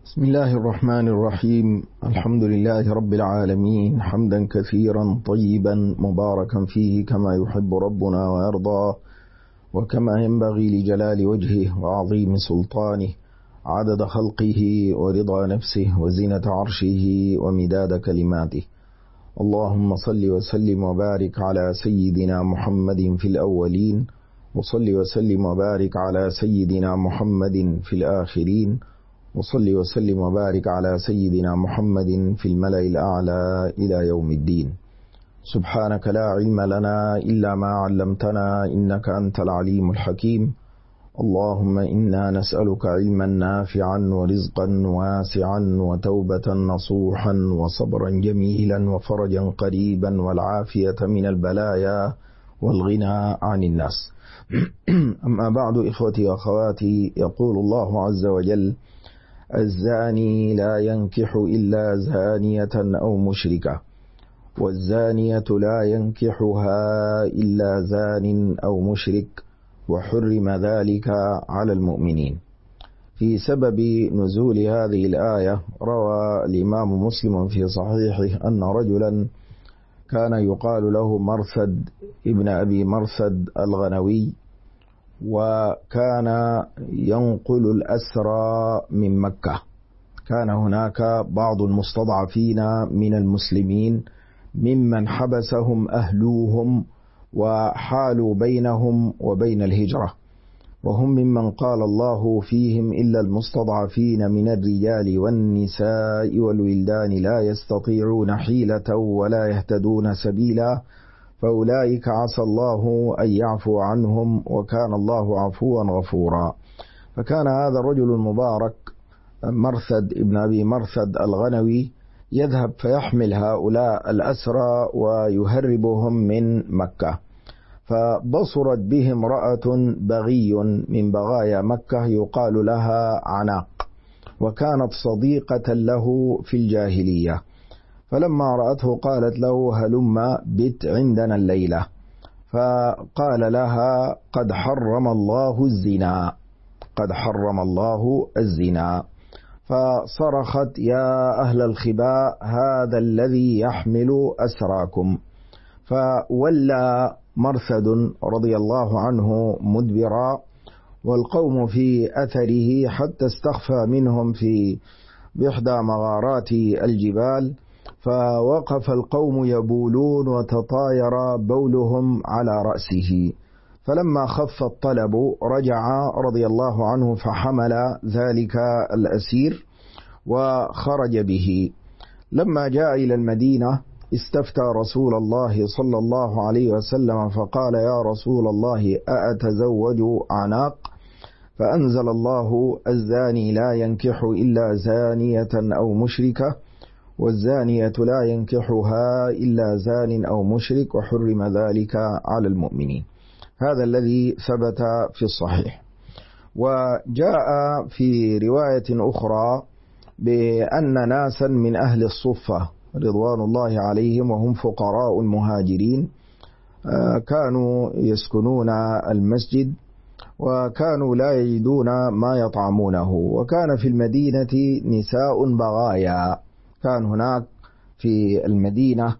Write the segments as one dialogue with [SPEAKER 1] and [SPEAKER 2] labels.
[SPEAKER 1] بسم الله الرحمن الرحيم. الحمد لله رب العالمين، حمدا كثيرا طيبا مباركا فيه كما يحب ربنا ويرضى، وكما ينبغي لجلال وجهه وعظيم سلطانه، عدد خلقه ورضا نفسه وزنة عرشه ومداد كلماته. اللهم صل وسلم وبارك على سيدنا محمد في الأولين، وصل وسلم وبارك على سيدنا محمد في الآخرين، وصل وسلم وبارك على سيدنا محمد في الملأ الأعلى إلى يوم الدين. سبحانك لا علم لنا إلا ما علمتنا، إنك أنت العليم الحكيم. اللهم إنا نسألك علما نافعا ورزقا واسعا وتوبة نصوحا وصبرا جميلا وفرجا قريبا والعافية من البلايا والغنى عن الناس. أما بعد، إخوتي وأخواتي، يقول الله عز وجل: الزاني لا ينكح إلا زانية أو مشركة، والزانية لا ينكحها إلا زان أو مشرك، وحرم ذلك على المؤمنين. في سبب نزول هذه الآية روى الإمام مسلم في صحيحه أن رجلا كان يقال له مرثد ابن أبي مرثد الغنوي، وكان ينقل الأسرى من مكة. كان هناك بعض المستضعفين من المسلمين ممن حبسهم أهلوهم وحالوا بينهم وبين الهجرة، وهم ممن قال الله فيهم: إلا المستضعفين من الرجال والنساء والولدان لا يستطيعون حيلة ولا يهتدون سبيلا، فأولئك عسى الله أن يعفو عنهم، وكان الله عفوا غفورا. فكان هذا الرجل المبارك مرثد ابن أبي مرثد الغنوي يذهب فيحمل هؤلاء الأسرى ويهربهم من مكة، فبصرت به امرأة بغي من بغايا مكة يقال لها عناق، وكانت صديقة له في الجاهلية. فلما رأته قالت له: هلم بت عندنا الليلة. فقال لها: قد حرم الله الزنا، قد حرم الله الزنا. فصرخت: يا أهل الخباء، هذا الذي يحمل أسراكم. فولى مرثد رضي الله عنه مدبرا، والقوم في أثره حتى استخفى منهم في بإحدى مغارات الجبال، فوقف القوم يبولون وتطاير بولهم على رأسه. فلما خف الطلب رجع رضي الله عنه فحمل ذلك الأسير وخرج به. لما جاء إلى المدينة استفتى رسول الله صلى الله عليه وسلم فقال: يا رسول الله، أأتزوج عناق؟ فأنزل الله: الزاني لا ينكح إلا زانية أو مشركة، والزانية لا ينكحها إلا زان أو مشرك، وحرم ذلك على المؤمنين. هذا الذي ثبت في الصحيح. وجاء في رواية أخرى بأن ناسا من أهل الصفة رضوان الله عليهم، وهم فقراء المهاجرين، كانوا يسكنون المسجد، وكانوا لا يجدون ما يطعمونه، وكان في المدينة نساء بغايا. كان هناك في المدينة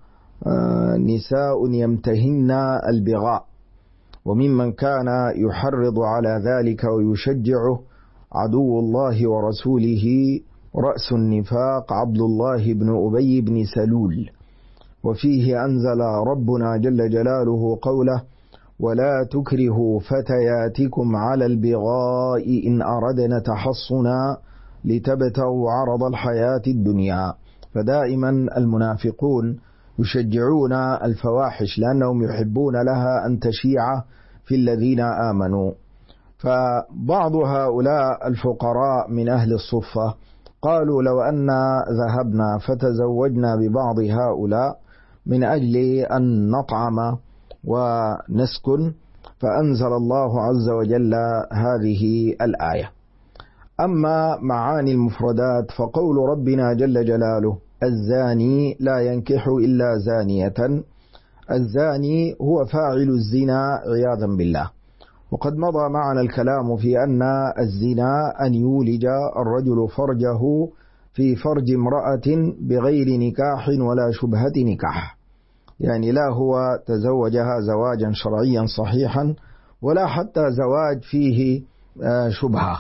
[SPEAKER 1] نساء يمتهن البغاء، وممن كان يحرض على ذلك ويشجعه عدو الله ورسوله رأس النفاق عبد الله بن أبي بن سلول. وفيه أنزل ربنا جل جلاله قوله: ولا تكرهوا فتياتكم على البغاء إن أردنا تحصنا لتبتغوا عرض الحياة الدنيا. فدائما المنافقون يشجعون الفواحش لأنهم يحبون لها أن تشيع في الذين آمنوا. فبعض هؤلاء الفقراء من أهل الصفة قالوا: لو أن ذهبنا فتزوجنا ببعض هؤلاء من أجل أن نطعم ونسكن، فأنزل الله عز وجل هذه الآية. أما معاني المفردات فقول ربنا جل جلاله: الزاني لا ينكح إلا زانية. الزاني هو فاعل الزنا عياذا بالله، وقد مضى معنا الكلام في أن الزنا أن يولج الرجل فرجه في فرج امرأة بغير نكاح ولا شبهة نكاح، يعني لا هو تزوجها زواجا شرعيا صحيحا ولا حتى زواج فيه شبهة،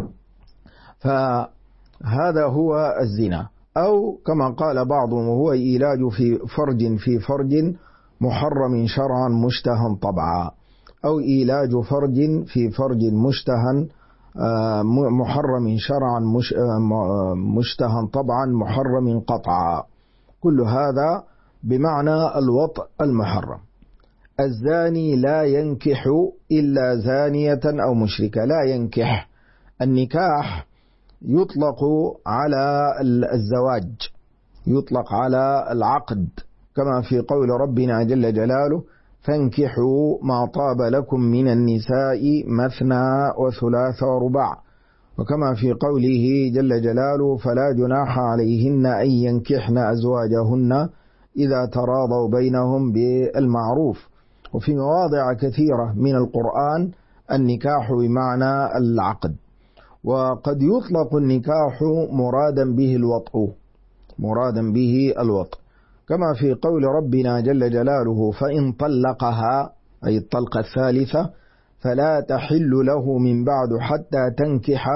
[SPEAKER 1] فهذا هو الزنا. أو كما قال بعضهم هو إيلاج في فرج محرم شرعا مشتهى طبعا، أو إيلاج فرج في فرج مشتهى محرم شرعا مشتهى طبعا محرم قطعا، كل هذا بمعنى الوطء المحرم. الزاني لا ينكح إلا زانية أو مشركة. لا ينكح، النكاح يطلق على الزواج، يطلق على العقد، كما في قول ربنا جل جلاله: فانكحوا ما طاب لكم من النساء مثنى وثلاث ورباع، وكما في قوله جل جلاله: فلا جناح عليهن أن ينكحن أزواجهن إذا تراضوا بينهم بالمعروف. وفي مواضع كثيرة من القرآن النكاح بمعنى العقد. وقد يطلق النكاح مرادا به الوطء، كما في قول ربنا جل جلاله: فإن طلقها، أي الطلقة الثالثة، فلا تحل له من بعد حتى تنكح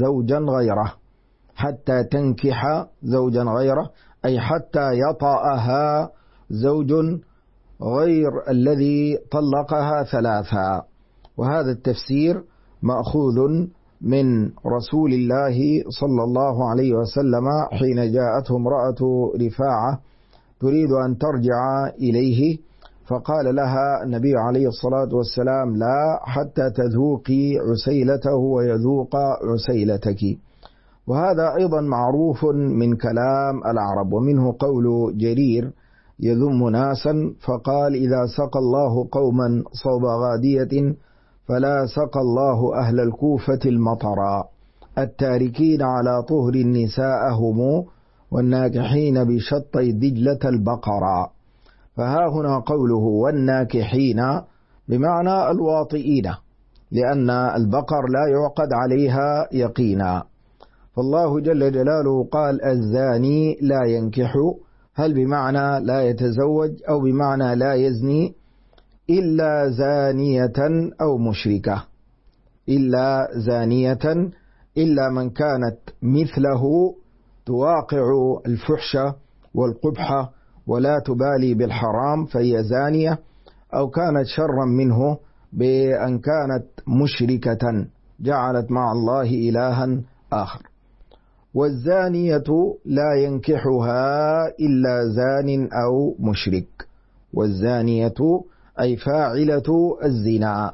[SPEAKER 1] زوجا غيره، أي حتى يطأها زوج غير الذي طلقها ثلاثا. وهذا التفسير مأخوذ من رسول الله صلى الله عليه وسلم حين جاءته امرأة رفاعة تريد أن ترجع إليه، فقال لها النبي عليه الصلاة والسلام: لا، حتى تذوقي عسيلته ويذوق عسيلتك. وهذا أيضا معروف من كلام العرب، ومنه قول جرير يذم ناسا فقال: إذا سقى الله قوما صوب غادية فلا سقى الله أهل الكوفة المطرا، التاركين على طهر نساءهم والناكحين بشطي دجلة البقرا. فها هنا قوله والناكحين بمعنى الواطئين، لأن البقر لا يعقد عليها يقينا. فالله جل جلاله قال: الزاني لا ينكح، هل بمعنى لا يتزوج أو بمعنى لا يزني؟ إلا زانية أو مشركة، إلا زانية، إلا من كانت مثله تواقع الفحش والقبح ولا تبالي بالحرام فهي زانية، أو كانت شرا منه بأن كانت مشركة جعلت مع الله إلها آخر. والزانية لا ينكحها إلا زان أو مشرك، والزانية أي فاعلة الزنا،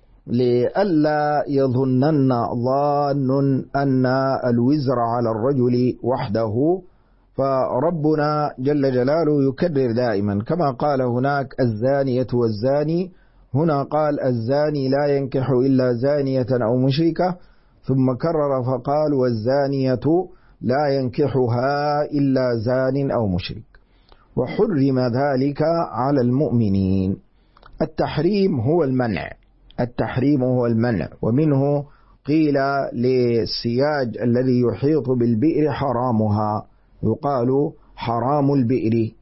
[SPEAKER 1] لئلا يظنن ظان أن الوزر على الرجل وحده، فربنا جل جلاله يكرر دائما كما قال هناك الزانية والزاني، هنا قال الزاني لا ينكح إلا زانية أو مشركة، ثم كرر فقال والزانية لا ينكحها إلا زان أو مشرك، وحرم ذلك على المؤمنين. التحريم هو المنع، ومنه قيل للسياج الذي يحيط بالبئر حرامها، يقال حرام البئر.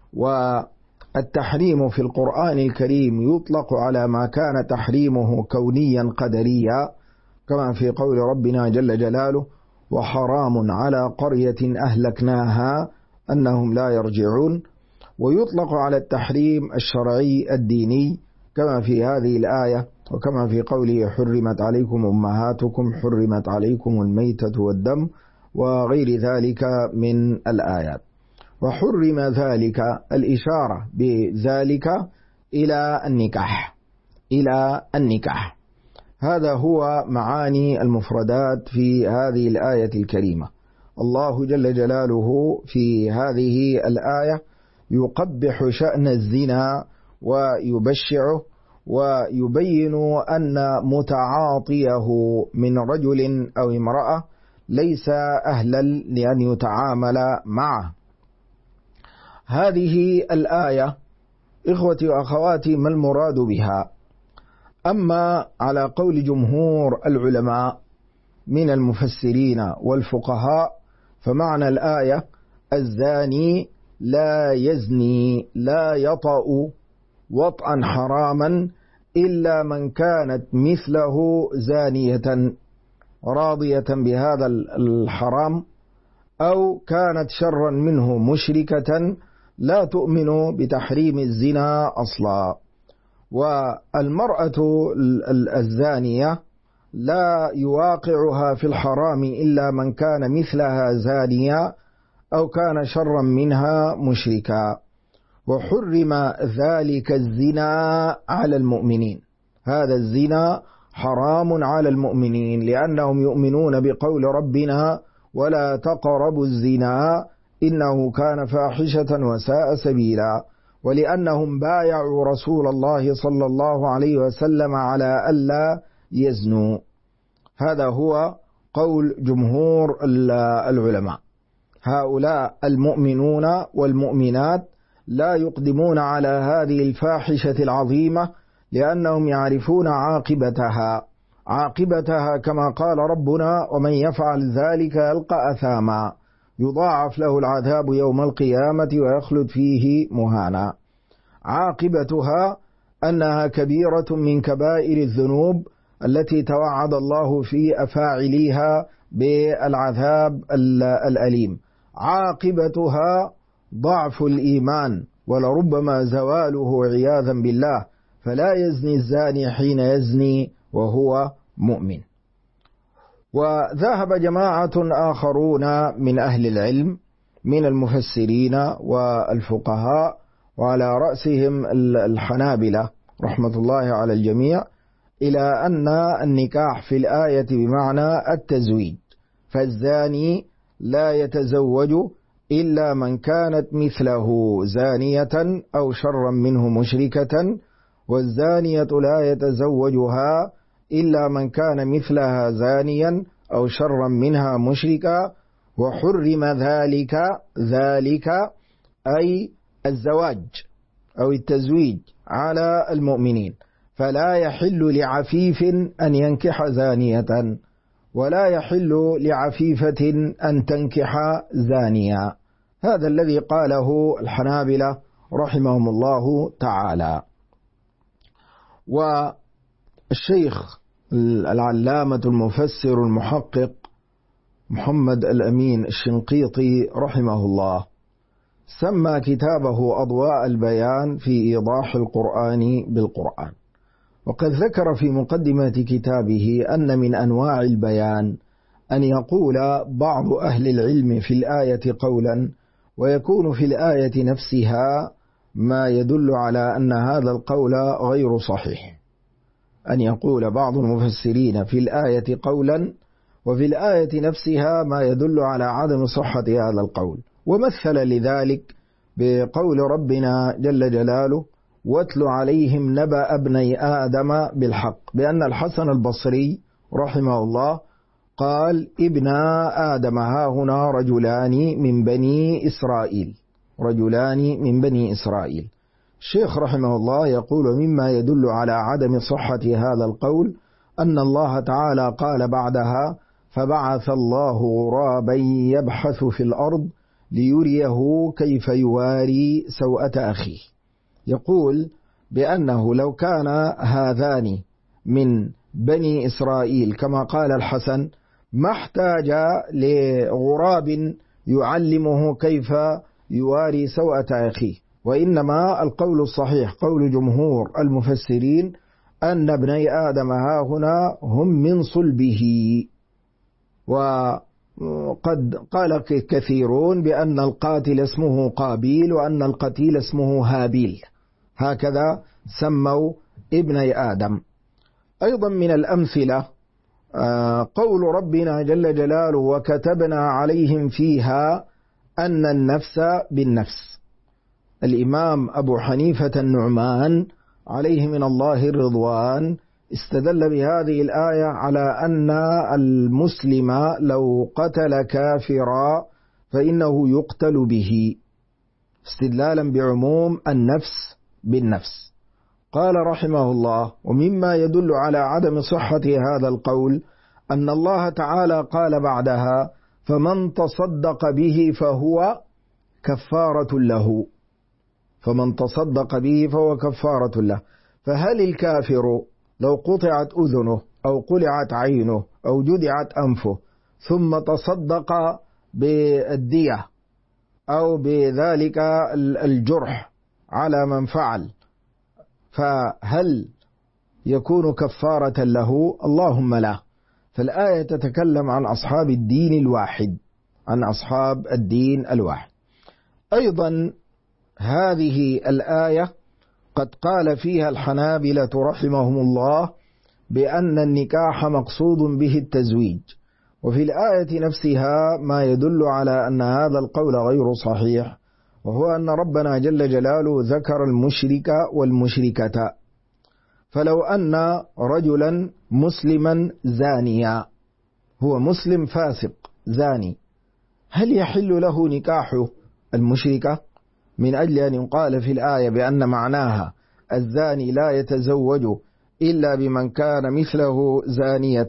[SPEAKER 1] والتحريم في القرآن الكريم يطلق على ما كان تحريمه كونيا قدريا، كما في قول ربنا جل جلاله وحرام على قرية أهلكناها أنهم لا يرجعون. ويطلق على التحريم الشرعي الديني كما في هذه الآية، وكما في قوله حرمت عليكم أمهاتكم، حرمت عليكم الميتة والدم، وغير ذلك من الآيات. وحرم ذلك الإشارة بذلك إلى النكاح. هذا هو معاني المفردات في هذه الآية الكريمة. الله جل جلاله في هذه الآية يقبح شأن الزنا ويبشعه، ويبين أن متعاطيه من رجل أو امرأة ليس أهلا لأن يتعامل معه. هذه الآية إخوتي وأخواتي ما المراد بها؟ أما على قول جمهور العلماء من المفسرين والفقهاء فمعنى الآية الزاني لا يزني لا يطأ وطئا حراما إلا من كانت مثله زانية راضية بهذا الحرام أو كانت شرا منه مشركة لا تؤمن بتحريم الزنا أصلا. والمرأة الزانية لا يواقعها في الحرام إلا من كان مثلها زانيا أو كان شرا منها مشركا. وحرم ذلك الزنا على المؤمنين، هذا الزنا حرام على المؤمنين لأنهم يؤمنون بقول ربنا ولا تقربوا الزنا إنه كان فاحشة وساء سبيلا، ولأنهم بايعوا رسول الله صلى الله عليه وسلم على ألا يزنوا. هذا هو قول جمهور العلماء. هؤلاء المؤمنون والمؤمنات لا يقدمون على هذه الفاحشة العظيمة لأنهم يعرفون عاقبتها كما قال ربنا ومن يفعل ذلك يلقى أثاما يضاعف له العذاب يوم القيامة ويخلد فيه مهانا. عاقبتها أنها كبيرة من كبائر الذنوب التي توعد الله في أفاعليها بالعذاب الأليم. عاقبتها ضعف الإيمان ولربما زواله عياذا بالله، فلا يزني الزاني حين يزني وهو مؤمن. وذهب جماعة آخرون من أهل العلم من المفسرين والفقهاء وعلى رأسهم الحنابلة رحمة الله على الجميع إلى أن النكاح في الآية بمعنى التزويج، فالزاني لا يتزوج إلا من كانت مثله زانية أو شرا منه مشركة، والزانية لا يتزوجها إلا من كان مثلها زانيا أو شرا منها مشركا. وحرم ذلك أي الزواج أو التزويج على المؤمنين، فلا يحل لعفيف أن ينكح زانية ولا يحل لعفيفة أن تنكح زانيا. هذا الذي قاله الحنابلة رحمهم الله تعالى. والشيخ العلامة المفسر المحقق محمد الأمين الشنقيطي رحمه الله سمى كتابه أضواء البيان في إيضاح القرآن بالقرآن، وقد ذكر في مقدمة كتابه أن من أنواع البيان أن يقول بعض أهل العلم في الآية قولا ويكون في الآية نفسها ما يدل على أن هذا القول غير صحيح. أن يقول بعض المفسرين في الآية قولا وفي الآية نفسها ما يدل على عدم صحة هذا القول، ومثل لذلك بقول ربنا جل جلاله واتل عليهم نبأ ابني آدم بالحق، بأن الحسن البصري رحمه الله قال ابن آدم هاهنا رجلان من بني إسرائيل. الشيخ رحمه الله يقول مما يدل على عدم صحة هذا القول أن الله تعالى قال بعدها فبعث الله غرابا يبحث في الأرض ليريه كيف يواري سوءة أخيه. يقول بأنه لو كان هذان من بني إسرائيل كما قال الحسن ما احتاج لغراب يعلمه كيف يواري سوءة أخيه، وإنما القول الصحيح قول جمهور المفسرين أن ابني آدم هاهنا هم من صلبه. وقد قال كثيرون بأن القاتل اسمه قابيل وأن القتيل اسمه هابيل، هكذا سموا ابني آدم. أيضا من الأمثلة قول ربنا جل جلاله وكتبنا عليهم فيها أن النفس بالنفس. الإمام أبو حنيفة النعمان عليه من الله الرضوان استدل بهذه الآية على أن المسلم لو قتل كافرا فإنه يقتل به، استدلالا بعموم النفس بالنفس. قال رحمه الله: ومما يدل على عدم صحة هذا القول أن الله تعالى قال بعدها: فمن تصدق به فهو كفارة له. فمن تصدق به فهو كفارة له. فهل الكافر لو قطعت أذنه أو قلعت عينه أو جدعت أنفه ثم تصدق بالدية أو بذلك الجرح على من فعل، فهل يكون كفارة له؟ اللهم لا. فالآية تتكلم عن أصحاب الدين الواحد، عن أصحاب الدين الواحد. أيضا هذه الآية قد قال فيها الحنابلة رحمهم الله بأن النكاح مقصود به التزويج، وفي الآية نفسها ما يدل على أن هذا القول غير صحيح، وهو أن ربنا جل جلاله ذكر المشرك والمشركة. فلو أن رجلا مسلما زانيا، هو مسلم فاسق زاني، هل يحل له نكاح المشركة؟ من أجل أن يقال في الآية بأن معناها الزاني لا يتزوج إلا بمن كان مثله زانية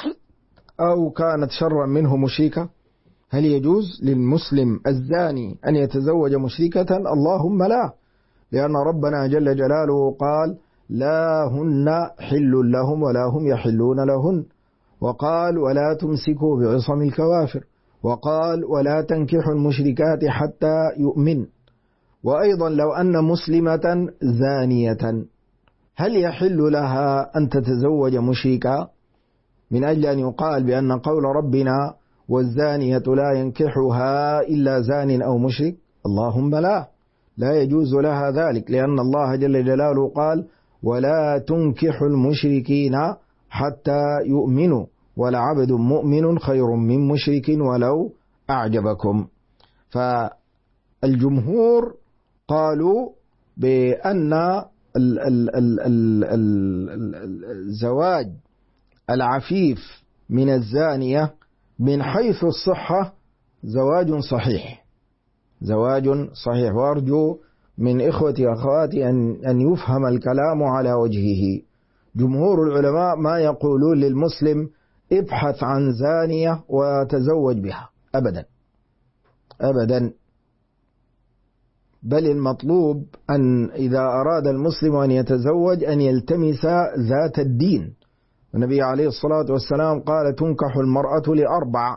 [SPEAKER 1] أو كانت شرا منه مشركة. هل يجوز للمسلم الزاني أن يتزوج مشركة؟ اللهم لا، لأن ربنا جل جلاله قال: لا هن حل لهم ولا هم يحلون لهن، وقال: ولا تمسكوا بعصم الكوافر، وقال: ولا تنكحوا المشركات حتى يؤمن. وأيضا لو أن مسلمة زانية هل يحل لها أن تتزوج مشركا؟ من أجل أن يقال بأن قول ربنا: والزانية لا ينكحها إلا زان أو مشرك؟ اللهم لا، لا يجوز لها ذلك، لأن الله جل جلاله قال: ولا تنكحوا المشركين حتى يؤمنوا، ولعبد مؤمن خير من مشرك ولو أعجبكم. فالجمهور قالوا بأن الزواج العفيف من الزانية من حيث الصحة زواج صحيح، زواج صحيح. وأرجو من إخوتي وأخواتي أن يفهم الكلام على وجهه. جمهور العلماء ما يقولون للمسلم: ابحث عن زانية وتزوج بها، أبدا أبدا، بل المطلوب أن إذا أراد المسلم أن يتزوج أن يلتمس ذات الدين. النبي عليه الصلاة والسلام قال: تنكح المرأة لأربع: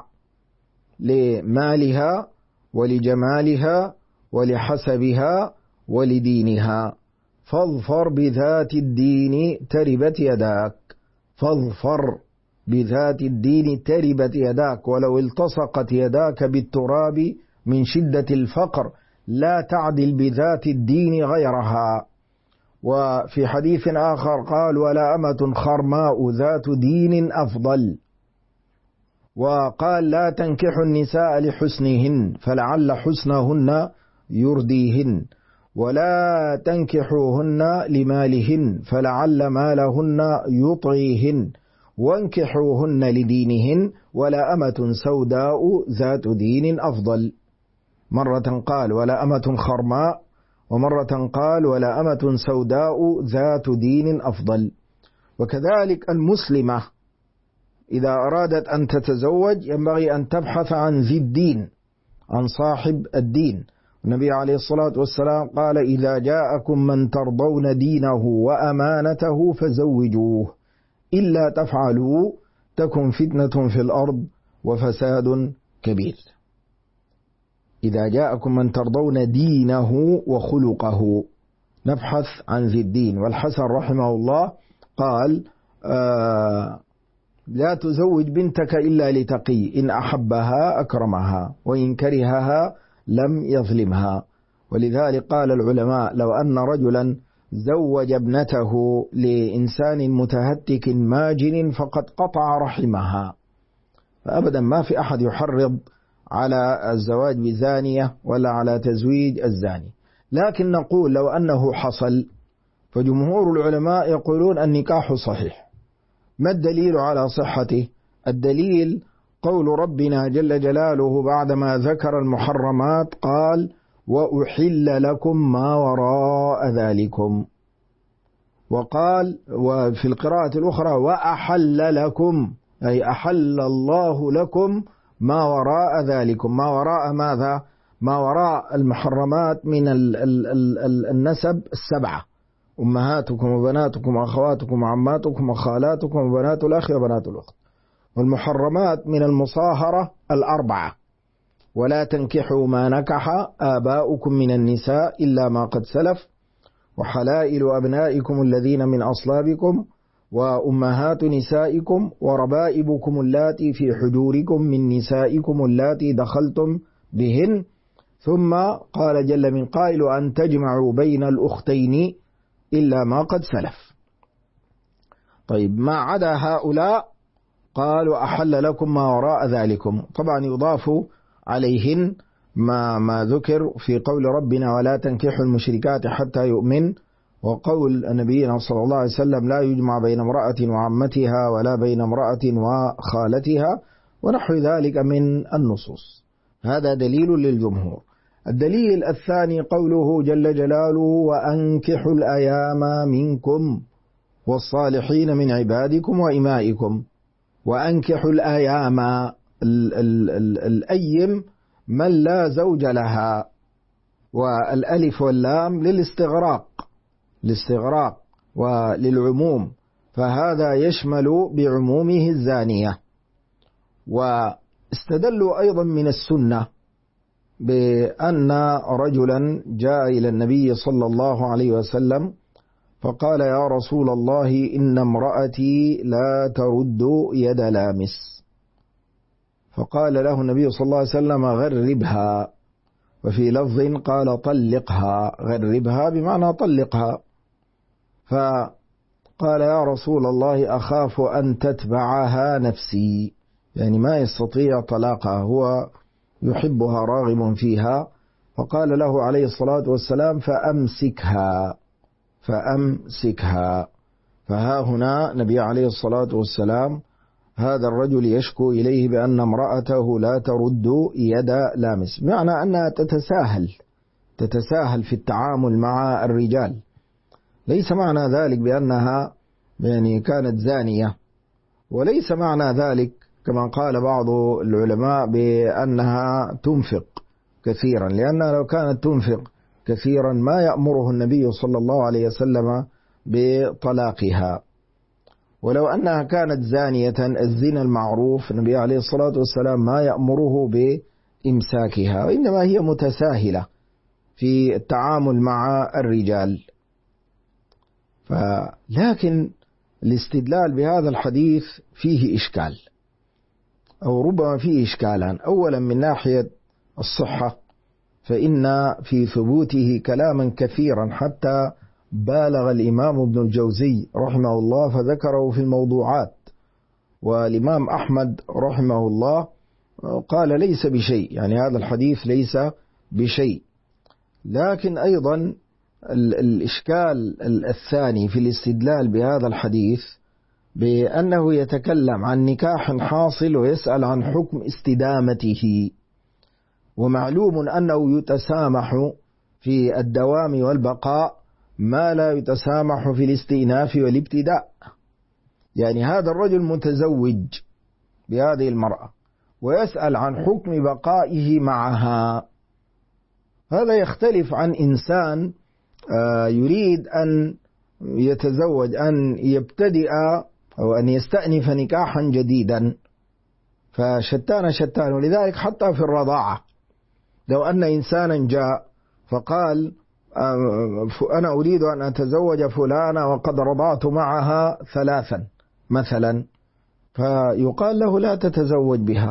[SPEAKER 1] لمالها ولجمالها ولحسبها ولدينها، فاظفر بذات الدين تربت يداك. فاظفر بذات الدين تربت يداك، ولو التصقت يداك بالتراب من شدة الفقر لا تعدل بذات الدين غيرها. وفي حديث آخر قال: ولا أمة خرماء ذات دين أفضل. وقال: لا تنكحوا النساء لحسنهن فلعل حسنهن يرديهن، ولا تنكحوهن لمالهن فلعل مالهن يطغيهن، وانكحوهن لدينهن، ولا أمة سوداء ذات دين أفضل. مرة قال: ولا أمة خرماء، ومرة قال: ولا أمة سوداء ذات دين أفضل. وكذلك المسلمة إذا أرادت أن تتزوج ينبغي أن تبحث عن ذي الدين، عن صاحب الدين. النبي عليه الصلاة والسلام قال: إذا جاءكم من ترضون دينه وأمانته فزوجوه، إلا تفعلوا تكن فتنة في الأرض وفساد كبير. إذا جاءكم من ترضون دينه وخلقه، نبحث عن ذي الدين. والحسن رحمه الله قال: لا تزوج بنتك إلا لتقي، إن أحبها أكرمها وإن كرهها لم يظلمها. ولذلك قال العلماء: لو أن رجلا زوج ابنته لإنسان متهتك ماجن فقد قطع رحمها. فأبدا ما في أحد يحرض على الزواج بزانية ولا على تزويج الزاني، لكن نقول لو أنه حصل فجمهور العلماء يقولون النكاح صحيح. ما الدليل على صحته؟ الدليل قول ربنا جل جلاله بعدما ذكر المحرمات قال: وأحل لكم ما وراء ذلكم. وقال وفي القراءة الأخرى وأحل لكم، أي أحل الله لكم ما وراء ذلكم. ما وراء ماذا؟ ما وراء المحرمات من النسب السبعة: أمهاتكم وبناتكم وأخواتكم وعماتكم وخالاتكم وبنات الأخ وبنات الأخت. والمحرمات من المصاهرة الأربعة: ولا تنكحوا ما نكح آباؤكم من النساء إلا ما قد سلف، وحلائل أبنائكم الذين من أصلابكم، وأمهات نسائكم، وربائبكم اللاتي في حجوركم من نسائكم اللاتي دخلتم بهن. ثم قال جل من قائل أن تجمعوا بين الأختين إلا ما قد سلف. طيب، ما عدا هؤلاء قالوا أحل لكم ما وراء ذلكم. طبعا يضاف عليهن ما ذكر في قول ربنا ولا تنكحوا المشركات حتى يؤمن، وقول نبينا صلى الله عليه وسلم لا يجمع بين امرأة وعمتها ولا بين امرأة وخالتها، ونحو ذلك من النصوص. هذا دليل للجمهور. الدليل الثاني قوله جل جلاله وأنكحوا الأيام منكم والصالحين من عبادكم وإمائكم. وأنكحوا الأيام، الأيم من لا زوج لها، والألف واللام للاستغراق وللعموم، فهذا يشمل بعمومه الزانية. واستدلوا أيضا من السنة بأن رجلا جاء إلى النبي صلى الله عليه وسلم فقال يا رسول الله إن امرأتي لا ترد يد لامس، فقال له النبي صلى الله عليه وسلم غربها، وفي لفظ قال طلقها. غربها بمعنى طلقها. فقال يا رسول الله أخاف أن تتبعها نفسي، يعني ما يستطيع طلاقها، هو يحبها راغب فيها. فقال له عليه الصلاة والسلام فأمسكها. فها هنا نبي عليه الصلاة والسلام هذا الرجل يشكو إليه بأن امرأته لا ترد يد لامس، معنى أنها تتساهل في التعامل مع الرجال. ليس معنى ذلك بأنها يعني كانت زانية، وليس معنى ذلك كما قال بعض العلماء بأنها تنفق كثيرا، لأنها لو كانت تنفق كثيرا ما يأمره النبي صلى الله عليه وسلم بطلاقها. ولو أنها كانت زانية الزنا المعروف النبي عليه الصلاة والسلام ما يأمره بإمساكها، وإنما هي متساهلة في التعامل مع الرجال. لكن الاستدلال بهذا الحديث فيه إشكال، أو ربما فيه إشكالان. أولا من ناحية الصحة، فإن في ثبوته كلاما كثيرا حتى بالغ الإمام ابن الجوزي رحمه الله فذكره في الموضوعات، والإمام أحمد رحمه الله قال ليس بشيء، يعني هذا الحديث ليس بشيء. لكن أيضا الإشكال الثاني في الاستدلال بهذا الحديث بأنه يتكلم عن نكاح حاصل ويسأل عن حكم استدامته، ومعلوم أنه يتسامح في الدوام والبقاء ما لا يتسامح في الاستئناف والابتداء. يعني هذا الرجل متزوج بهذه المرأة ويسأل عن حكم بقائه معها، هذا يختلف عن إنسان يريد أن يتزوج، أن يبتدئ أو أن يستأنف نكاحا جديدا، فشتان. ولذلك حتى في الرضاعة لو أن إنسانا جاء فقال أنا أريد أن أتزوج فلانة وقد رضعت معها 3 مثلا، فيقال له لا تتزوج بها.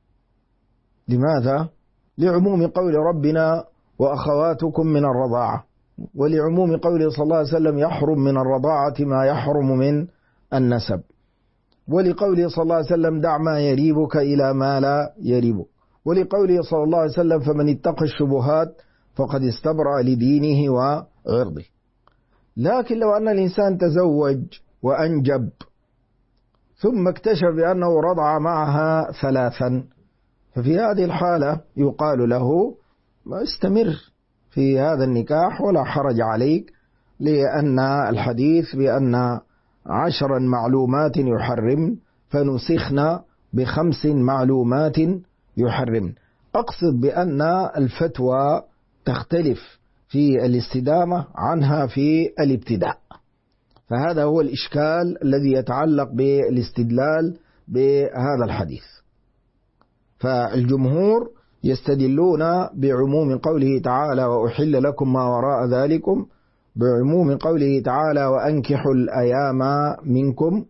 [SPEAKER 1] لماذا؟ لعموم قول ربنا وأخواتكم من الرضاعة، ولعموم قوله صلى الله عليه وسلم يحرم من الرضاعة ما يحرم من النسب، ولقوله صلى الله عليه وسلم دع ما يريبك إلى ما لا يريبك، ولقوله صلى الله عليه وسلم فمن اتقى الشبهات فقد استبرأ لدينه وعرضه. لكن لو أن الإنسان تزوج وأنجب ثم اكتشف بأنه رضع معها 3، ففي هذه الحالة يقال له استمر في هذا النكاح ولا حرج عليك، لأن الحديث بأن 10 معلومات يحرم فنسخنا ب5 معلومات يحرم. أقصد بأن الفتوى تختلف في الاستدامة عنها في الابتداء، فهذا هو الإشكال الذي يتعلق بالاستدلال بهذا الحديث. فالجمهور يستدلون بعموم قوله تعالى وأحل لكم ما وراء ذلكم، بعموم قوله تعالى وأنكحوا الأيام منكم.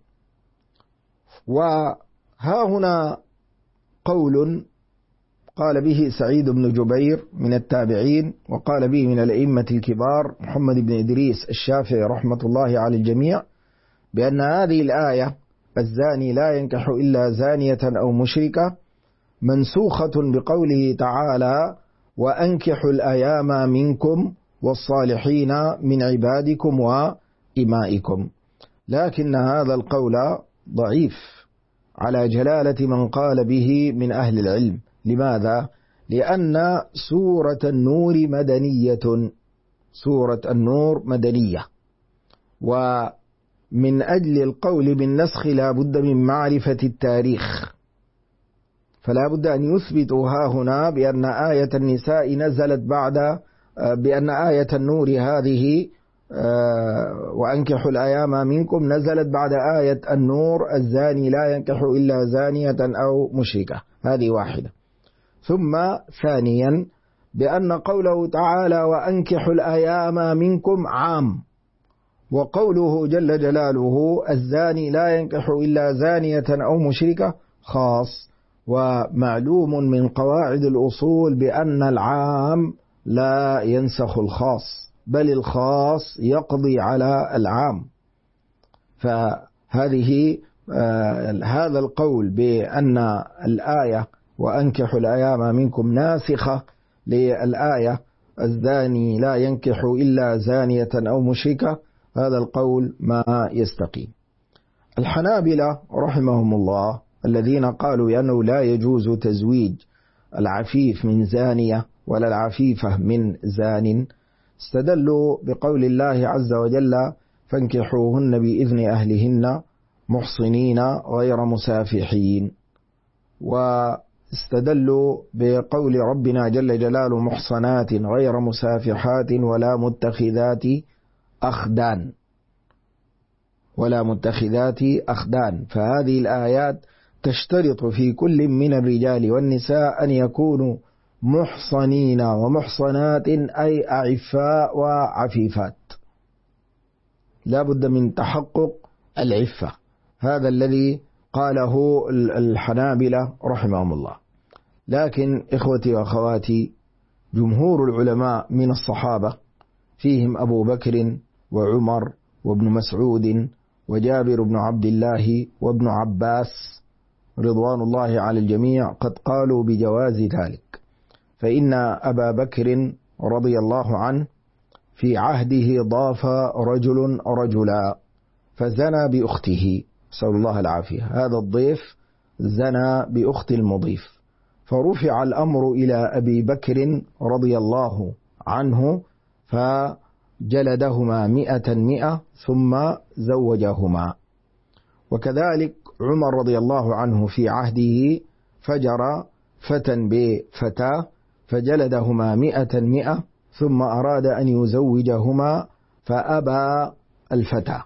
[SPEAKER 1] وها هنا قول قال به سعيد بن جبير من التابعين، وقال به من الأئمة الكبار محمد بن إدريس الشافعي رحمة الله على الجميع، بأن هذه الآية الزاني لا ينكح إلا زانية أو مشركة منسوخة بقوله تعالى وأنكحوا الأيام منكم والصالحين من عبادكم وإمائكم. لكن هذا القول ضعيف على جلالة من قال به من أهل العلم. لماذا؟ لأن سورة النور مدنية، سورة النور مدنية، ومن أجل القول بالنسخ لا بد من معرفة التاريخ، فلا بد أن يثبتوا ها هنا بأن آية النساء نزلت بعد، بأن آية النور هذه وأنكحوا الأيام منكم نزلت بعد آية النور الزاني لا ينكح إلا زانية أو مشركة. هذه واحدة. ثم ثانيا بأن قوله تعالى وأنكحوا الأيام منكم عام، وقوله جل جلاله الزاني لا ينكح إلا زانية أو مشركة خاص. ومعلوم من قواعد الأصول بأن العام لا ينسخ الخاص، بل الخاص يقضي على العام. فهذه هذا القول بأن الآية وأنكحوا الأيام منكم ناسخة للآية الزاني لا ينكح إلا زانية أو مشركة، هذا القول ما يستقيم. الحنابلة رحمهم الله الذين قالوا بأنه لا يجوز تزويج العفيف من زانية ولا العفيفة من زان، استدلوا بقول الله عز وجل فانكحوهن بإذن أهلهن محصنين غير مسافحين، واستدلوا بقول ربنا جل جلاله محصنات غير مسافحات ولا متخذات أخدان، ولا متخذات أخدان. فهذه الآيات تشترط في كل من الرجال والنساء أن يكونوا محصنين ومحصنات أي أعفاء وعفيفات، لا بد من تحقق العفة. هذا الذي قاله الحنابلة رحمهم الله. لكن إخوتي وأخواتي، جمهور العلماء من الصحابة فيهم أبو بكر وعمر وابن مسعود وجابر بن عبد الله وابن عباس رضوان الله على الجميع قد قالوا بجواز ذلك. فإن أبا بكر رضي الله عنه في عهده ضاف رجل رجلا فزنى بأخته، نسأل الله العافية. هذا الضيف زنى بأخت المضيف، فرفع الأمر إلى أبي بكر رضي الله عنه فجلدهما 100 ثم زوجهما. وكذلك عمر رضي الله عنه في عهده فجر فتى بفتاة فجلدهما 100 ثم أراد أن يزوجهما فأبى الفتى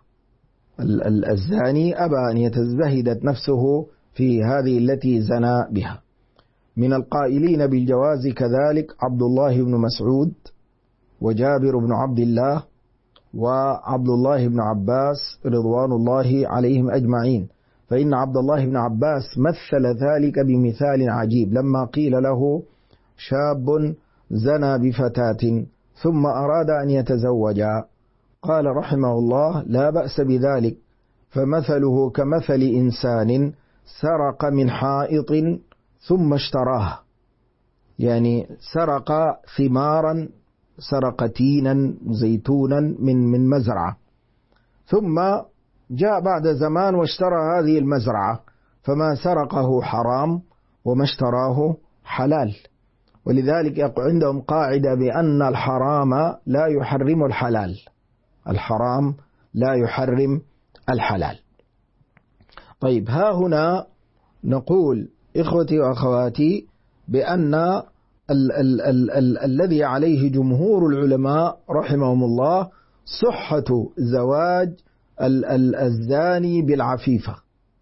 [SPEAKER 1] الزاني، أبى أن يتزهدت نفسه في هذه التي زنى بها. من القائلين بالجواز كذلك عبد الله بن مسعود وجابر بن عبد الله وعبد الله بن عباس رضوان الله عليهم أجمعين. فإن عبد الله بن عباس مثل ذلك بمثال عجيب لما قيل له شاب زنى بفتاة ثم أراد أن يتزوجا، قال رحمه الله لا بأس بذلك، فمثله كمثل إنسان سرق من حائط ثم اشتراه، يعني سرق ثمارا، سرق تينا زيتونا من مزرعة، ثم جاء بعد زمان واشترى هذه المزرعة، فما سرقه حرام وما اشتراه حلال. ولذلك عندهم قاعدة بأن الحرام لا يحرم الحلال، الحرام لا يحرم الحلال. طيب، ها هنا نقول إخوتي وأخواتي بأن الذي عليه جمهور العلماء رحمهم الله صحة زواج الزاني بالعفيفة،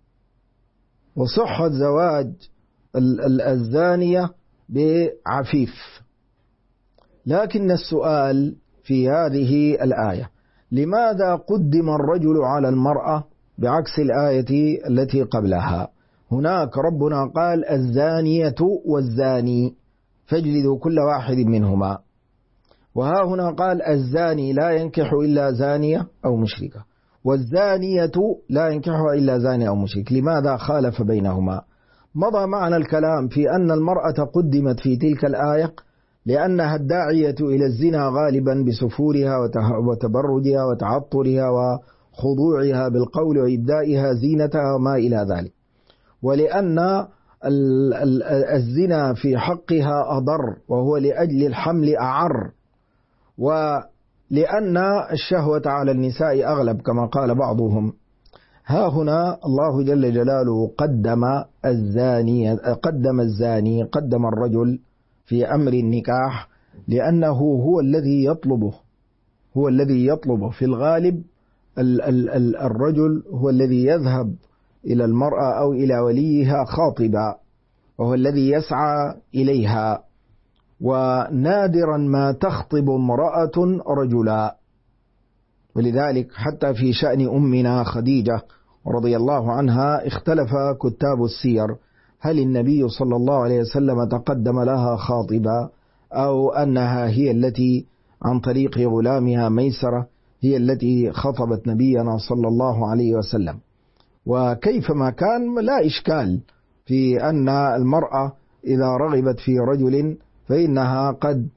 [SPEAKER 1] وصحة زواج الزانية بعفيف. لكن السؤال في هذه الآية: لماذا قدم الرجل على المرأة بعكس الآية التي قبلها؟ هناك ربنا قال: الزانية والزاني فاجلدوا كل واحد منهما، وها هنا قال: الزاني لا ينكح إلا زانية أو مشركة، والزانية لا ينكحها إلا زاني أو مشرك. لماذا خالف بينهما؟ مضى معنا الكلام في أن المرأة قدمت في تلك الآية لأنها الداعية إلى الزنا غالبا بسفورها وتبرجها وتعطرها وخضوعها بالقول وإبدائها زينتها وما إلى ذلك، ولأن الزنا في حقها أضر وهو لأجل الحمل أعر، ولأن الشهوة على النساء أغلب كما قال بعضهم. ها هنا الله جل جلاله قدم الرجل في أمر النكاح لأنه هو الذي يطلبه في الغالب. الرجل هو الذي يذهب إلى المرأة أو إلى وليها خاطبا، وهو الذي يسعى إليها، ونادرا ما تخطب امرأة رجلا. ولذلك حتى في شأن أمنا خديجة رضي الله عنها اختلف كتاب السير هل النبي صلى الله عليه وسلم تقدم لها خاطبا أو أنها هي التي عن طريق غلامها ميسرة هي التي خطبت نبينا صلى الله عليه وسلم. وكيفما كان لا إشكال في أن المرأة إذا رغبت في رجل فإنها قد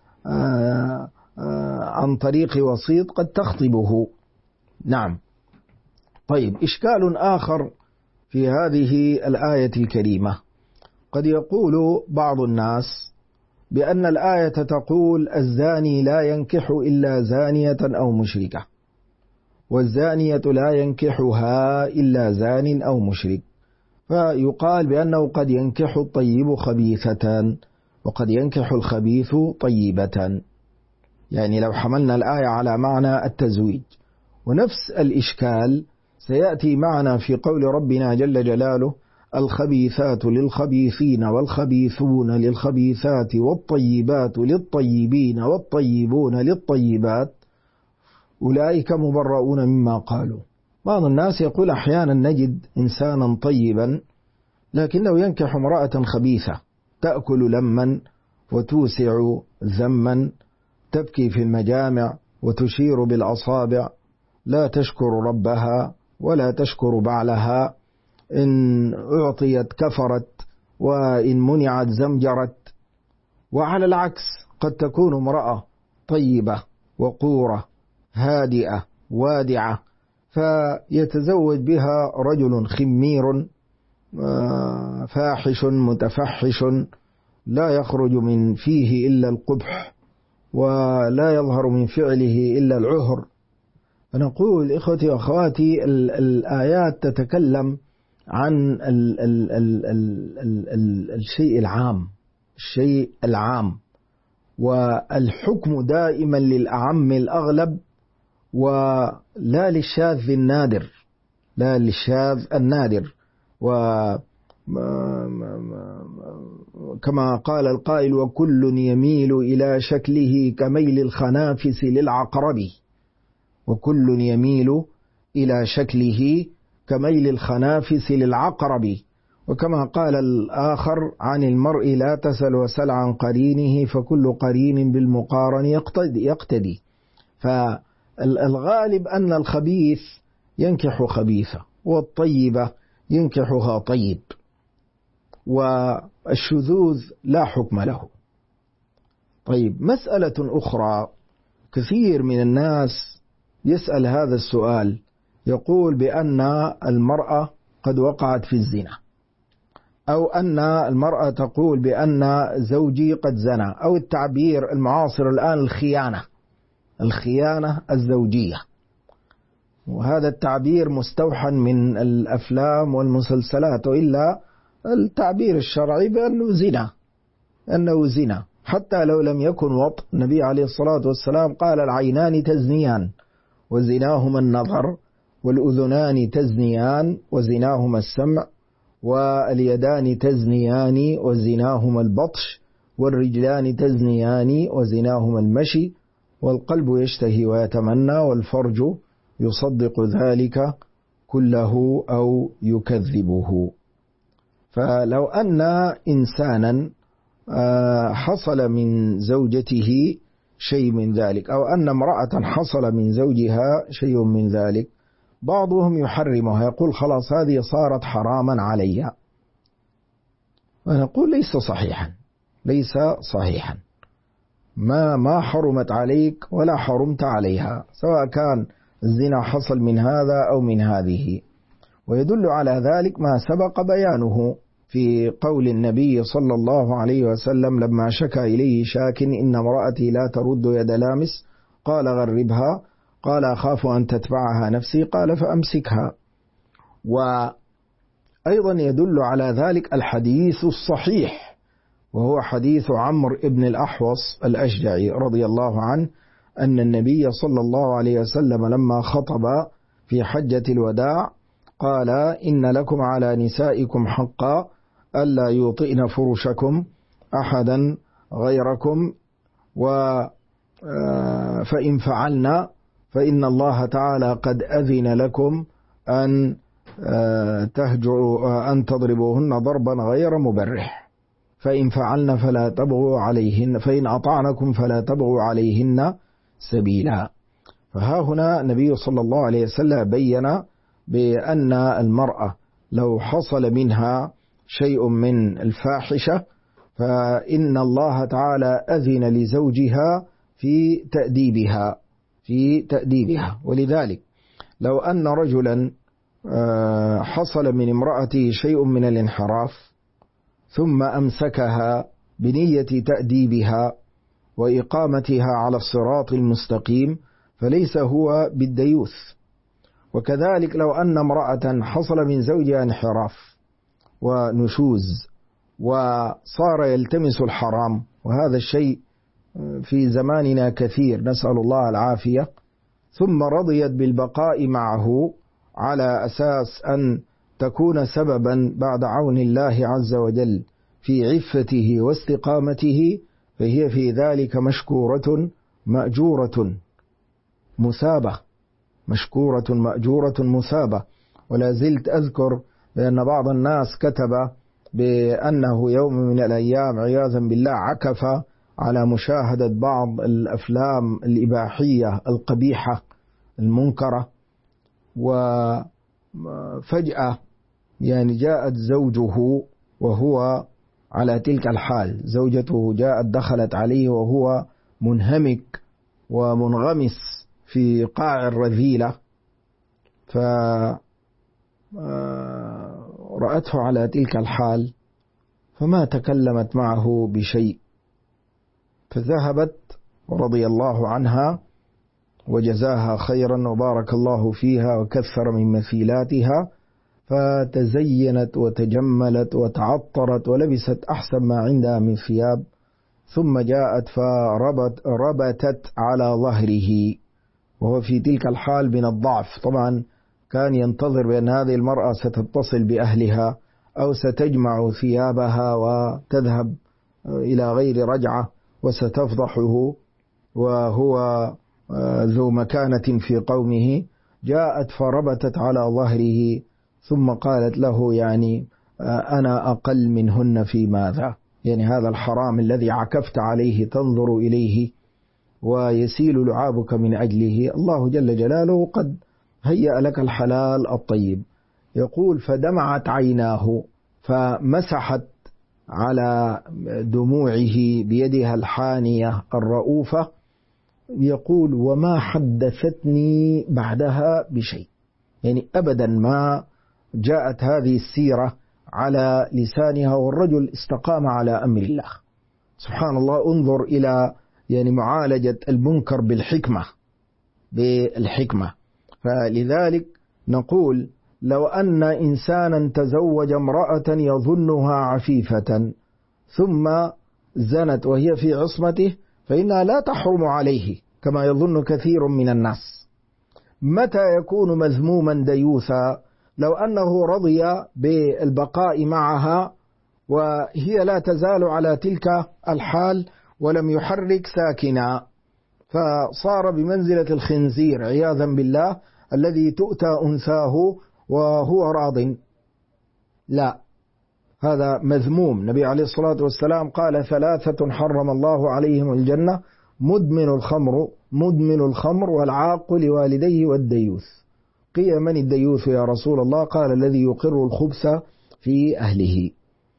[SPEAKER 1] عن طريق وسيط قد تخطبه. نعم. طيب، إشكال آخر في هذه الآية الكريمة: قد يقول بعض الناس بأن الآية تقول: الزاني لا ينكح إلا زانية أو مشركة، والزانية لا ينكحها إلا زان أو مشرك، فيقال بأنه قد ينكح الطيب خبيثة وقد ينكح الخبيث طيبة، يعني لو حملنا الآية على معنى التزويج. ونفس الإشكال سيأتي معنا في قول ربنا جل جلاله: الخبيثات للخبيثين والخبيثون للخبيثات والطيبات للطيبين والطيبون للطيبات أولئك مبرؤون مما قالوا. بعض الناس يقول أحيانا نجد إنسانا طيبا لكنه ينكح امرأة خبيثة تأكل لما وتوسع ذما، تبكي في المجامع وتشير بالأصابع، لا تشكر ربها ولا تشكر بعلها، إن أعطيت كفرت وإن منعت زمجرت. وعلى العكس قد تكون امرأة طيبة وقورة هادئة وادعة فيتزوج بها رجل خمير فاحش متفحش لا يخرج من فيه إلا القبح ولا يظهر من فعله إلا العهر. فنقول إخوتي وأخواتي الآيات تتكلم عن الشيء العام، والحكم دائما للأعم الأغلب ولا للشاذ النادر، لا للشاذ النادر. وكما قال القائل: وكل يميل إلى شكله كميل الخنافس للعقرب، وكل يميل إلى شكله كميل الخنافس للعقرب. وكما قال الآخر: عن المرء لا تسل وسل عن قرينه فكل قرين بالمقارن يقتدي. فالغالب أن الخبيث ينكح خبيثة والطيبة ينكحها طيب، والشذوذ لا حكم له. طيب، مسألة أخرى: كثير من الناس يسأل هذا السؤال، يقول بأن المرأة قد وقعت في الزنا، أو أن المرأة تقول بأن زوجي قد زنى، أو التعبير المعاصر الآن الخيانة الزوجية. وهذا التعبير مستوحى من الأفلام والمسلسلات، وإلا التعبير الشرعي أنه زنا حتى لو لم يكن وطء. النبي عليه الصلاة والسلام قال: العينان تزنيان وزناهما النظر، والأذنان تزنيان وزناهما السمع، واليدان تزنيان وزناهما البطش، والرجلان تزنيان وزناهما المشي، والقلب يشتهي ويتمنى، والفرج يصدق ذلك كله أو يكذبه. فلو أن إنسانا حصل من زوجته شيء من ذلك، أو أن امرأة حصل من زوجها شيء من ذلك، بعضهم يحرمها، يقول: خلاص هذه صارت حراما علي. ونقول: ليس صحيحا. ما حرمت عليك ولا حرمت عليها، سواء كان الزنا حصل من هذا أو من هذه. ويدل على ذلك ما سبق بيانه في قول النبي صلى الله عليه وسلم لما شكى إليه شاك: إن امرأتي لا ترد يد لامس. قال: غربها. قال: أخاف أن تتبعها نفسي. قال: فأمسكها. وأيضا يدل على ذلك الحديث الصحيح، وهو حديث عمرو بن الأحوص الأشجعي رضي الله عنه، أن النبي صلى الله عليه وسلم لما خطب في حجة الوداع قال: إن لكم على نسائكم حقا ألا يوطئن فرشكم أحدا غيركم، فإن فعلنا فإن الله تعالى قد أذن لكم أن تضربوهن ضربا غير مبرح، فإن فعلن فلا تبغوا عليهن، فإن أطعنكم فلا تبغوا عليهن سبيلا. فها هنا النبي صلى الله عليه وسلم بين بأن المرأة لو حصل منها شيء من الفاحشة فإن الله تعالى أذن لزوجها في تأديبها. ولذلك لو أن رجلا حصل من امرأته شيء من الانحراف ثم أمسكها بنية تأديبها وإقامتها على الصراط المستقيم فليس هو بالديوث. وكذلك لو أن امرأة حصل من زوجها انحراف ونشوز وصار يلتمس الحرام، وهذا الشيء في زماننا كثير نسأل الله العافية، ثم رضيت بالبقاء معه على أساس أن تكون سببا بعد عون الله عز وجل في عفته واستقامته، فهي في ذلك مشكورة مأجورة مثابة. ولا زلت أذكر بأن بعض الناس كتب بأنه يوم من الأيام عياذا بالله عكف على مشاهدة بعض الأفلام الإباحية القبيحة المنكرة، وفجأة جاءت زوجه وهو على تلك الحال، زوجته جاءت دخلت عليه وهو منهمك ومنغمس في قاع الرذيلة، فرأته على تلك الحال فما تكلمت معه بشيء، فذهبت رضي الله عنها وجزاها خيرا وبارك الله فيها وكثر من مثيلاتها، فتزينت وتجملت وتعطرت ولبست أحسن ما عندها من ثياب، ثم جاءت فربتت على ظهره وهو في تلك الحال من الضعف. طبعا كان ينتظر بأن هذه المرأة ستتصل بأهلها أو ستجمع ثيابها وتذهب إلى غير رجعة وستفضحه وهو ذو مكانة في قومه. جاءت فربتت على ظهره ثم قالت له أنا أقل منهن في ماذا؟ هذا الحرام الذي عكفت عليه تنظر إليه ويسيل لعابك من أجله، الله جل جلاله قد هيأ لك الحلال الطيب. يقول: فدمعت عيناه فمسحت على دموعه بيدها الحانية الرؤوفة، يقول: وما حدثتني بعدها بشيء، أبدا ما جاءت هذه السيرة على لسانها، والرجل استقام على أمر الله. سبحان الله، انظر إلى معالجة المنكر بالحكمة. فلذلك نقول لو أن إنسانا تزوج امرأة يظنها عفيفة ثم زنت وهي في عصمته فإنها لا تحرم عليه كما يظن كثير من الناس. متى يكون مذموما ديوثا؟ لو أنه رضي بالبقاء معها وهي لا تزال على تلك الحال ولم يحرك ساكنا، فصار بمنزلة الخنزير عياذا بالله الذي تؤتى أنثاه وهو راض. لا، هذا مذموم. النبي عليه الصلاة والسلام قال: 3 حرم الله عليهم الجنة: مدمن الخمر والعاق لوالديه والديوث. قيل: من الديوث يا رسول الله؟ قال: الذي يقر الخبث في أهله.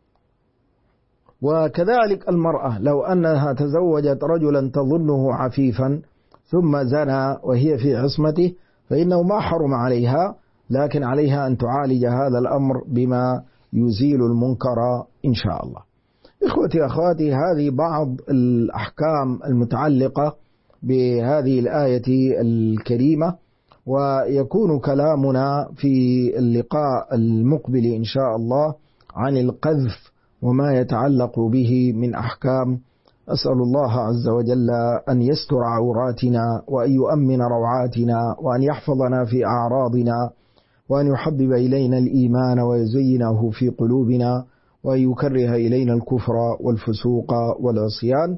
[SPEAKER 1] وكذلك المرأة لو أنها تزوجت رجلا تظنه عفيفا ثم زنى وهي في عصمته فإنه ما حرم عليها، لكن عليها أن تعالج هذا الأمر بما يزيل المنكر إن شاء الله. إخوتي أخواتي، هذه بعض الأحكام المتعلقة بهذه الآية الكريمة، ويكون كلامنا في اللقاء المقبل إن شاء الله عن القذف وما يتعلق به من أحكام. أسأل الله عز وجل أن يستر عوراتنا وأن يؤمن روعاتنا وأن يحفظنا في أعراضنا وأن يحبب إلينا الإيمان ويزينه في قلوبنا وأن يكره إلينا الكفر والفسوق والعصيان.